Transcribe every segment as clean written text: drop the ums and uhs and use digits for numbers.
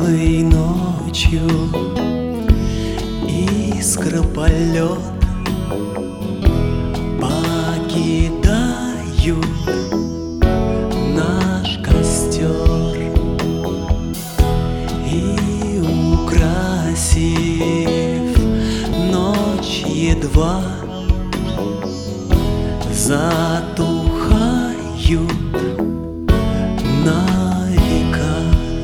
Белой ночью искра полет покидают наш костер и, украсив ночь, едва затухают на века.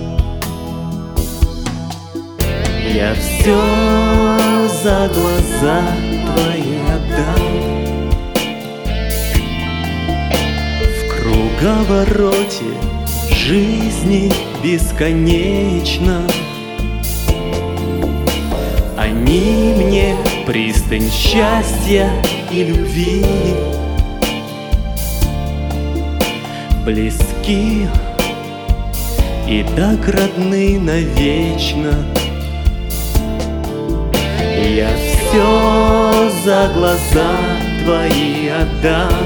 Я все за глаза твои отдам, в круговороте жизни бесконечно. Они мне пристань счастья и любви, близки и так родны навечно. Я все за глаза твои отдам,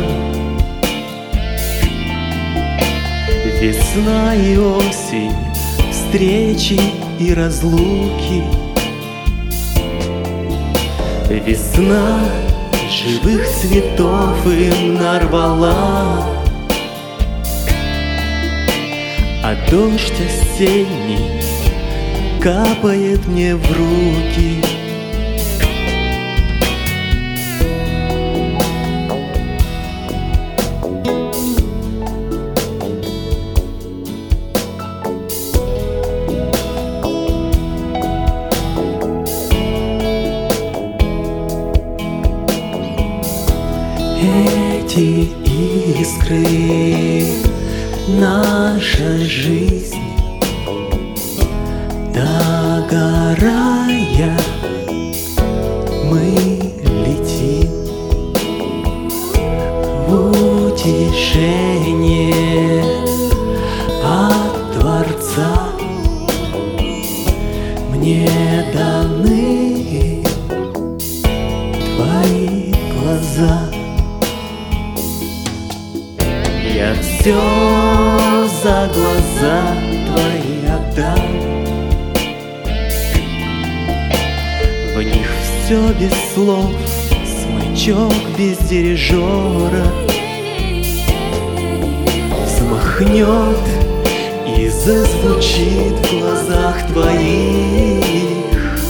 весна и осень, встречи и разлуки. Весна живых цветов им нарвала, а дождь осенний капает мне в руки. Эти искры — наша жизнь, догорая, мы летим в утешение от Творца. Мне даны твои глаза. Я все за глаза твои отдам, в них все без слов, смычок без дирижера взмахнет и зазвучит в глазах твоих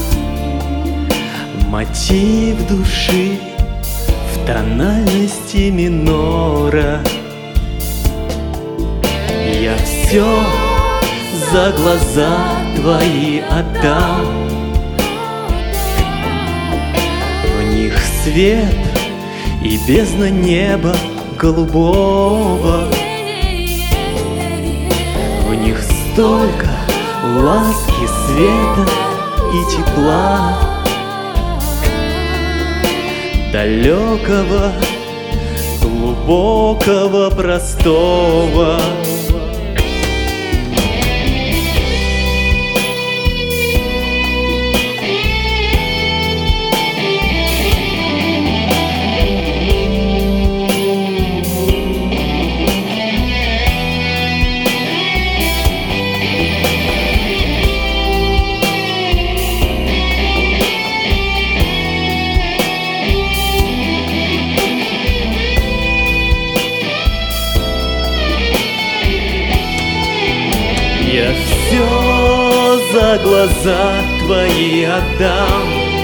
мотив души в тональности минора. Я все за глаза твои отдам, в них свет и бездна неба голубого, в них столько ласки, света и тепла, далекого, глубокого, простого. Я все за глаза твои отдам,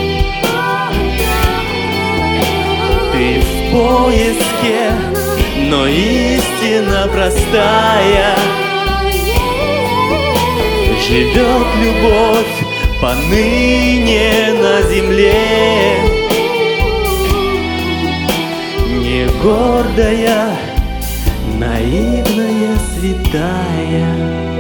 ты в поиске, но истина простая. Живет любовь поныне на земле, не гордая, наивная, святая.